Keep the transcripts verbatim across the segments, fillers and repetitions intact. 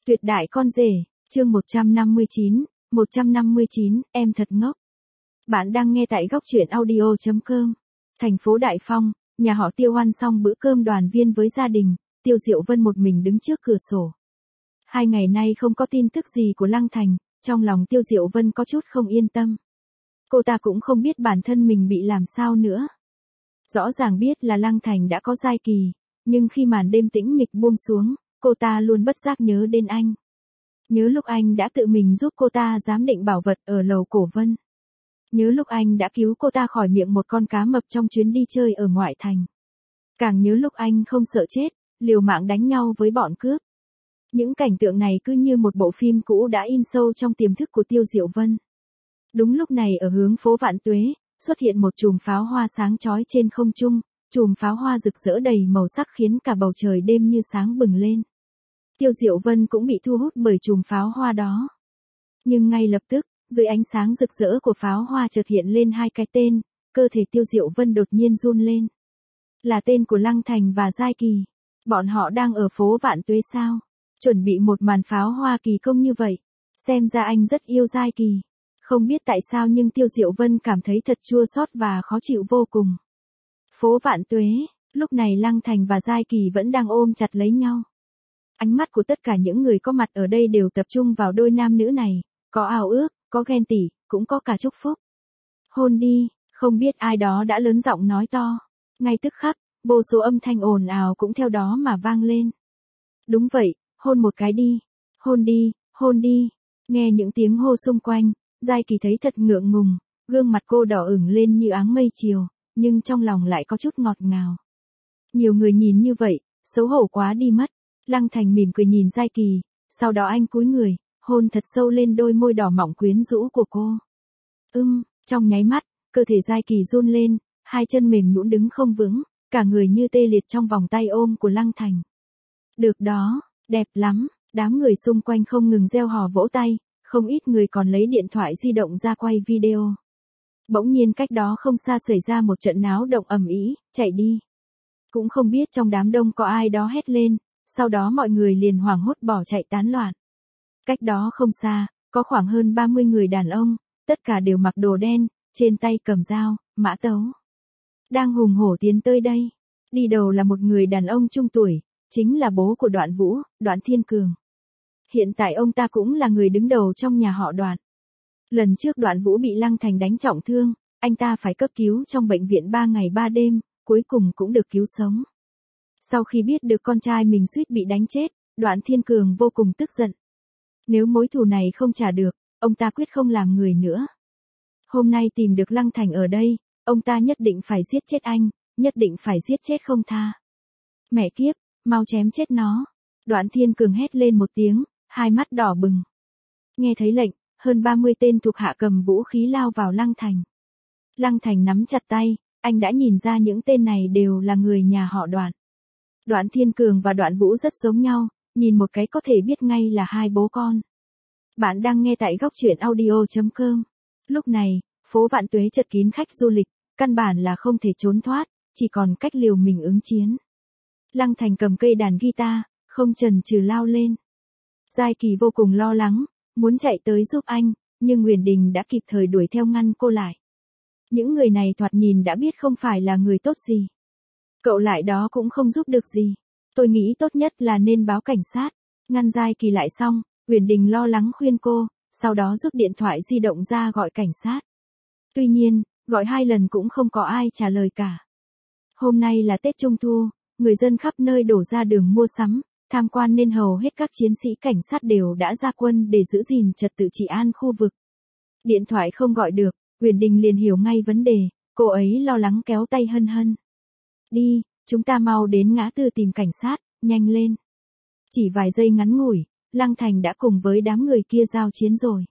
Tuyệt đại con rể, chương một trăm năm mươi chín, một trăm năm mươi chín, em thật ngốc. Bạn đang nghe tại góc truyện audio chấm com. Thành phố Đại Phong, nhà họ Tiêu ăn xong bữa cơm đoàn viên với gia đình, Tiêu Diệu Vân một mình đứng trước cửa sổ. Hai ngày nay không có tin tức gì của Lăng Thành, trong lòng Tiêu Diệu Vân có chút không yên tâm. Cô ta cũng không biết bản thân mình bị làm sao nữa. Rõ ràng biết là Lăng Thành đã có giai kỳ, nhưng khi màn đêm tĩnh mịch buông xuống, cô ta luôn bất giác nhớ đến anh. Nhớ lúc anh đã tự mình giúp cô ta giám định bảo vật ở lầu Cổ Vân. Nhớ lúc anh đã cứu cô ta khỏi miệng một con cá mập trong chuyến đi chơi ở ngoại thành. Càng nhớ lúc anh không sợ chết, liều mạng đánh nhau với bọn cướp. Những cảnh tượng này cứ như một bộ phim cũ đã in sâu trong tiềm thức của Tiêu Diệu Vân. Đúng lúc này ở hướng phố Vạn Tuế, xuất hiện một chùm pháo hoa sáng chói trên không trung, chùm pháo hoa rực rỡ đầy màu sắc khiến cả bầu trời đêm như sáng bừng lên. Tiêu Diệu Vân cũng bị thu hút bởi chùm pháo hoa đó. Nhưng ngay lập tức, dưới ánh sáng rực rỡ của pháo hoa chợt hiện lên hai cái tên, cơ thể Tiêu Diệu Vân đột nhiên run lên. Là tên của Lăng Thành và Giai Kỳ. Bọn họ đang ở phố Vạn Tuế sao? Chuẩn bị một màn pháo hoa kỳ công như vậy. Xem ra anh rất yêu Giai Kỳ. Không biết tại sao nhưng Tiêu Diệu Vân cảm thấy thật chua xót và khó chịu vô cùng. Phố Vạn Tuế, lúc này Lăng Thành và Giai Kỳ vẫn đang ôm chặt lấy nhau. Ánh mắt của tất cả những người có mặt ở đây đều tập trung vào đôi nam nữ này, có ao ước, có ghen tị, cũng có cả chúc phúc. Hôn đi, không biết ai đó đã lớn giọng nói to. Ngay tức khắc, vô số âm thanh ồn ào cũng theo đó mà vang lên. Đúng vậy, hôn một cái đi, hôn đi, hôn đi. Nghe những tiếng hô xung quanh, Giai Kỳ thấy thật ngượng ngùng, gương mặt cô đỏ ửng lên như áng mây chiều, nhưng trong lòng lại có chút ngọt ngào. Nhiều người nhìn như vậy, xấu hổ quá đi mất. Lăng Thành mỉm cười nhìn Giai Kỳ, sau đó anh cúi người, hôn thật sâu lên đôi môi đỏ mọng quyến rũ của cô. Ưm, trong nháy mắt, cơ thể Giai Kỳ run lên, hai chân mềm nhũn đứng không vững, cả người như tê liệt trong vòng tay ôm của Lăng Thành. Được đó, đẹp lắm, đám người xung quanh không ngừng reo hò vỗ tay, không ít người còn lấy điện thoại di động ra quay video. Bỗng nhiên cách đó không xa xảy ra một trận náo động ầm ĩ, chạy đi. Cũng không biết trong đám đông có ai đó hét lên, sau đó mọi người liền hoảng hốt bỏ chạy tán loạn. Cách đó không xa, có khoảng hơn ba mươi người đàn ông, tất cả đều mặc đồ đen, trên tay cầm dao, mã tấu. Đang hùng hổ tiến tới đây. Đi đầu là một người đàn ông trung tuổi, chính là bố của Đoạn Vũ, Đoạn Thiên Cường. Hiện tại ông ta cũng là người đứng đầu trong nhà họ Đoạn. Lần trước Đoạn Vũ bị Lăng Thành đánh trọng thương, anh ta phải cấp cứu trong bệnh viện ba ngày ba đêm, cuối cùng cũng được cứu sống. Sau khi biết được con trai mình suýt bị đánh chết, Đoạn Thiên Cường vô cùng tức giận. Nếu mối thù này không trả được, ông ta quyết không làm người nữa. Hôm nay tìm được Lăng Thành ở đây, ông ta nhất định phải giết chết anh, nhất định phải giết chết không tha. Mẹ kiếp, mau chém chết nó. Đoạn Thiên Cường hét lên một tiếng, hai mắt đỏ bừng. Nghe thấy lệnh, hơn ba mươi tên thuộc hạ cầm vũ khí lao vào Lăng Thành. Lăng Thành nắm chặt tay, anh đã nhìn ra những tên này đều là người nhà họ Đoạn. Đoạn Thiên Cường và Đoạn Vũ rất giống nhau, nhìn một cái có thể biết ngay là hai bố con. Bạn đang nghe tại góc truyện audio chấm com. Lúc này, phố Vạn Tuế chật kín khách du lịch, căn bản là không thể trốn thoát, chỉ còn cách liều mình ứng chiến. Lăng Thành cầm cây đàn guitar, không chần chừ lao lên. Giai Kỳ vô cùng lo lắng, muốn chạy tới giúp anh, nhưng Huyền Đình đã kịp thời đuổi theo ngăn cô lại. Những người này thoạt nhìn đã biết không phải là người tốt gì. Cậu lại đó cũng không giúp được gì. Tôi nghĩ tốt nhất là nên báo cảnh sát. Ngăn Giai Kỳ lại xong, Huyền Đình lo lắng khuyên cô, sau đó rút điện thoại di động ra gọi cảnh sát. Tuy nhiên, gọi hai lần cũng không có ai trả lời cả. Hôm nay là Tết Trung Thu, người dân khắp nơi đổ ra đường mua sắm, tham quan nên hầu hết các chiến sĩ cảnh sát đều đã ra quân để giữ gìn trật tự trị an khu vực. Điện thoại không gọi được, Huyền Đình liền hiểu ngay vấn đề, cô ấy lo lắng kéo tay Hân Hân. Đi, chúng ta mau đến ngã tư tìm cảnh sát, nhanh lên. Chỉ vài giây ngắn ngủi, Lăng Thành đã cùng với đám người kia giao chiến rồi.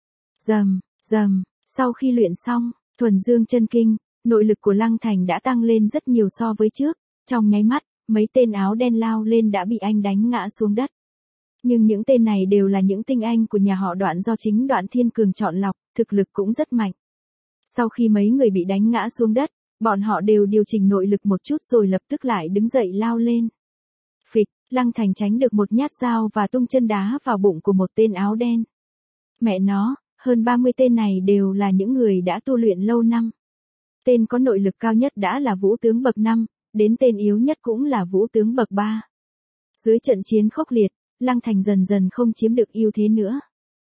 Rầm, rầm, sau khi luyện xong, thuần dương chân kinh, nội lực của Lăng Thành đã tăng lên rất nhiều so với trước, trong nháy mắt, mấy tên áo đen lao lên đã bị anh đánh ngã xuống đất. Nhưng những tên này đều là những tinh anh của nhà họ Đoạn do chính Đoạn Thiên Cường chọn lọc, thực lực cũng rất mạnh. Sau khi mấy người bị đánh ngã xuống đất, bọn họ đều điều chỉnh nội lực một chút rồi lập tức lại đứng dậy lao lên. Phịch, Lăng Thành tránh được một nhát dao và tung chân đá vào bụng của một tên áo đen. Mẹ nó, hơn ba mươi tên này đều là những người đã tu luyện lâu năm. Tên có nội lực cao nhất đã là vũ tướng bậc năm, đến tên yếu nhất cũng là vũ tướng bậc ba. Dưới trận chiến khốc liệt, Lăng Thành dần dần không chiếm được ưu thế nữa.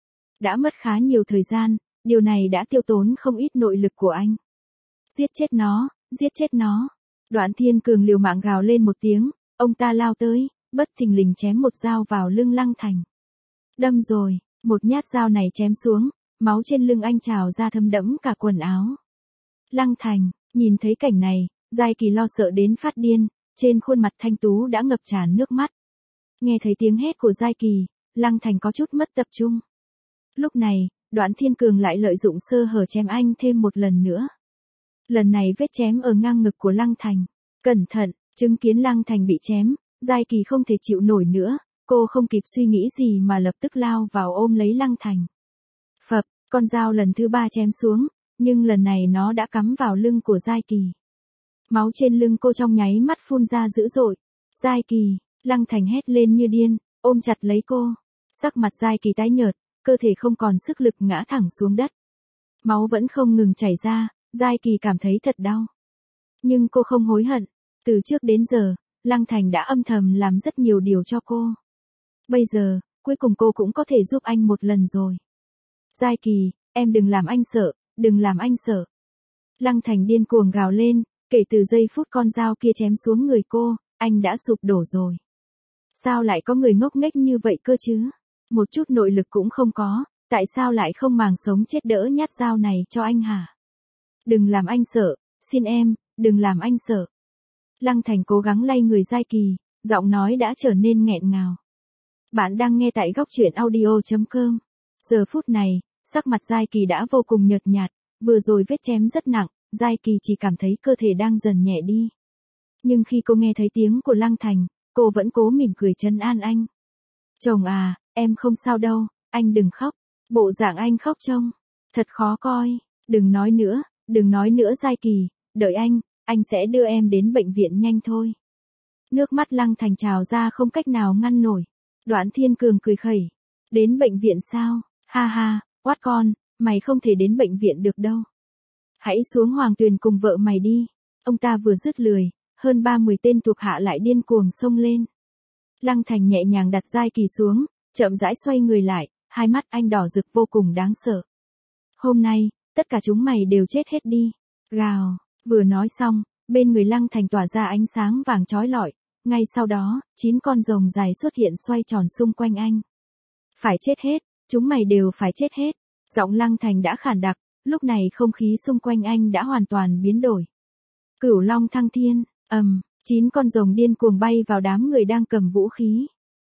Đã mất khá nhiều thời gian, điều này đã tiêu tốn không ít nội lực của anh. Giết chết nó, giết chết nó. Đoạn Thiên Cường liều mạng gào lên một tiếng, ông ta lao tới, bất thình lình chém một dao vào lưng Lăng Thành. Đâm rồi, một nhát dao này chém xuống, máu trên lưng anh trào ra thấm đẫm cả quần áo. Lăng Thành, nhìn thấy cảnh này, Giai Kỳ lo sợ đến phát điên, trên khuôn mặt thanh tú đã ngập tràn nước mắt. Nghe thấy tiếng hét của Giai Kỳ, Lăng Thành có chút mất tập trung. Lúc này, Đoạn Thiên Cường lại lợi dụng sơ hở chém anh thêm một lần nữa. Lần này vết chém ở ngang ngực của Lăng Thành. Cẩn thận, chứng kiến Lăng Thành bị chém, Giai Kỳ không thể chịu nổi nữa, cô không kịp suy nghĩ gì mà lập tức lao vào ôm lấy Lăng Thành. Phập, con dao lần thứ ba chém xuống, nhưng lần này nó đã cắm vào lưng của Giai Kỳ. Máu trên lưng cô trong nháy mắt phun ra dữ dội. Giai Kỳ, Lăng Thành hét lên như điên, ôm chặt lấy cô. Sắc mặt Giai Kỳ tái nhợt, cơ thể không còn sức lực ngã thẳng xuống đất. Máu vẫn không ngừng chảy ra, Giai Kỳ cảm thấy thật đau. Nhưng cô không hối hận, từ trước đến giờ, Lăng Thành đã âm thầm làm rất nhiều điều cho cô. Bây giờ, cuối cùng cô cũng có thể giúp anh một lần rồi. Giai Kỳ, em đừng làm anh sợ, đừng làm anh sợ. Lăng Thành điên cuồng gào lên, kể từ giây phút con dao kia chém xuống người cô, anh đã sụp đổ rồi. Sao lại có người ngốc nghếch như vậy cơ chứ? Một chút nội lực cũng không có, tại sao lại không màng sống chết đỡ nhát dao này cho anh hả? Đừng làm anh sợ, xin em, đừng làm anh sợ. Lăng Thành cố gắng lay người Giai Kỳ, giọng nói đã trở nên nghẹn ngào. Bạn đang nghe tại góc truyện audio chấm com. Giờ phút này, sắc mặt Giai Kỳ đã vô cùng nhợt nhạt, vừa rồi vết chém rất nặng, Giai Kỳ chỉ cảm thấy cơ thể đang dần nhẹ đi. Nhưng khi cô nghe thấy tiếng của Lăng Thành, cô vẫn cố mỉm cười trấn an anh. Chồng à, em không sao đâu, anh đừng khóc. Bộ dạng anh khóc trông thật khó coi. Đừng nói nữa, đừng nói nữa Giai Kỳ, đợi anh, anh sẽ đưa em đến bệnh viện nhanh thôi. Nước mắt Lăng Thành trào ra không cách nào ngăn nổi. Đoạn Thiên Cường cười khẩy. Đến bệnh viện sao? Ha ha, oát con, mày không thể đến bệnh viện được đâu. Hãy xuống Hoàng Tuyền cùng vợ mày đi. Ông ta vừa dứt lời, hơn ba mươi tên thuộc hạ lại điên cuồng xông lên. Lăng Thành nhẹ nhàng đặt Giai Kỳ xuống, chậm rãi xoay người lại, hai mắt anh đỏ rực vô cùng đáng sợ. Hôm nay, tất cả chúng mày đều chết hết đi. Gào, vừa nói xong, bên người Lăng Thành tỏa ra ánh sáng vàng chói lọi, ngay sau đó, chín con rồng dài xuất hiện xoay tròn xung quanh anh. Phải chết hết, chúng mày đều phải chết hết. Giọng Lăng Thành đã khản đặc, lúc này không khí xung quanh anh đã hoàn toàn biến đổi. Cửu Long thăng thiên, ầm, um, chín con rồng điên cuồng bay vào đám người đang cầm vũ khí.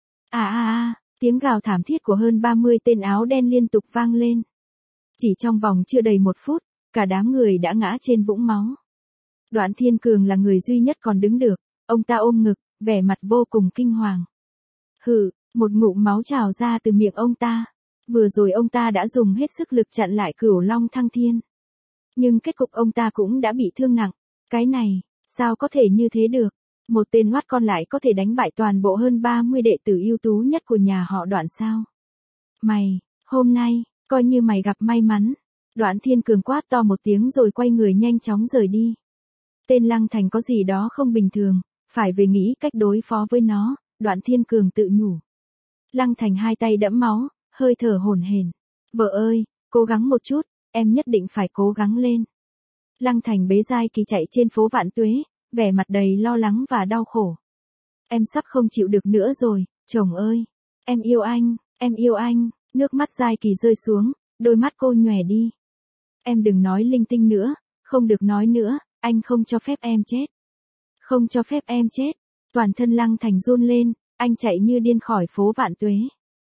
À à à, tiếng gào thảm thiết của hơn ba mươi tên áo đen liên tục vang lên. Chỉ trong vòng chưa đầy một phút, cả đám người đã ngã trên vũng máu. Đoạn Thiên Cường là người duy nhất còn đứng được, ông ta ôm ngực, vẻ mặt vô cùng kinh hoàng. Hừ, một ngụm máu trào ra từ miệng ông ta. Vừa rồi ông ta đã dùng hết sức lực chặn lại Cửu Long thăng thiên. Nhưng kết cục ông ta cũng đã bị thương nặng. Cái này, sao có thể như thế được? Một tên hoát con lại có thể đánh bại toàn bộ hơn ba mươi đệ tử ưu tú nhất của nhà họ Đoạn sao? Mày, hôm nay, coi như mày gặp may mắn. Đoạn Thiên Cường quát to một tiếng rồi quay người nhanh chóng rời đi. Tên Lăng Thành có gì đó không bình thường, phải về nghĩ cách đối phó với nó, Đoạn Thiên Cường tự nhủ. Lăng Thành hai tay đẫm máu, hơi thở hổn hển. Vợ ơi, cố gắng một chút, em nhất định phải cố gắng lên. Lăng Thành bế Giai Kỳ chạy trên phố Vạn Tuế, vẻ mặt đầy lo lắng và đau khổ. Em sắp không chịu được nữa rồi, chồng ơi. Em yêu anh, em yêu anh. Nước mắt Giai Kỳ rơi xuống, đôi mắt cô nhòe đi. Em đừng nói linh tinh nữa, không được nói nữa, anh không cho phép em chết. Không cho phép em chết. Toàn thân Lăng Thành run lên, anh chạy như điên khỏi phố Vạn Tuế.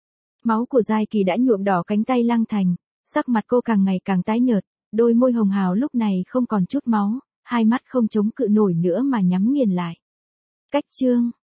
Máu của Giai Kỳ đã nhuộm đỏ cánh tay Lăng Thành, sắc mặt cô càng ngày càng tái nhợt, đôi môi hồng hào lúc này không còn chút máu, hai mắt không chống cự nổi nữa mà nhắm nghiền lại. Cách chương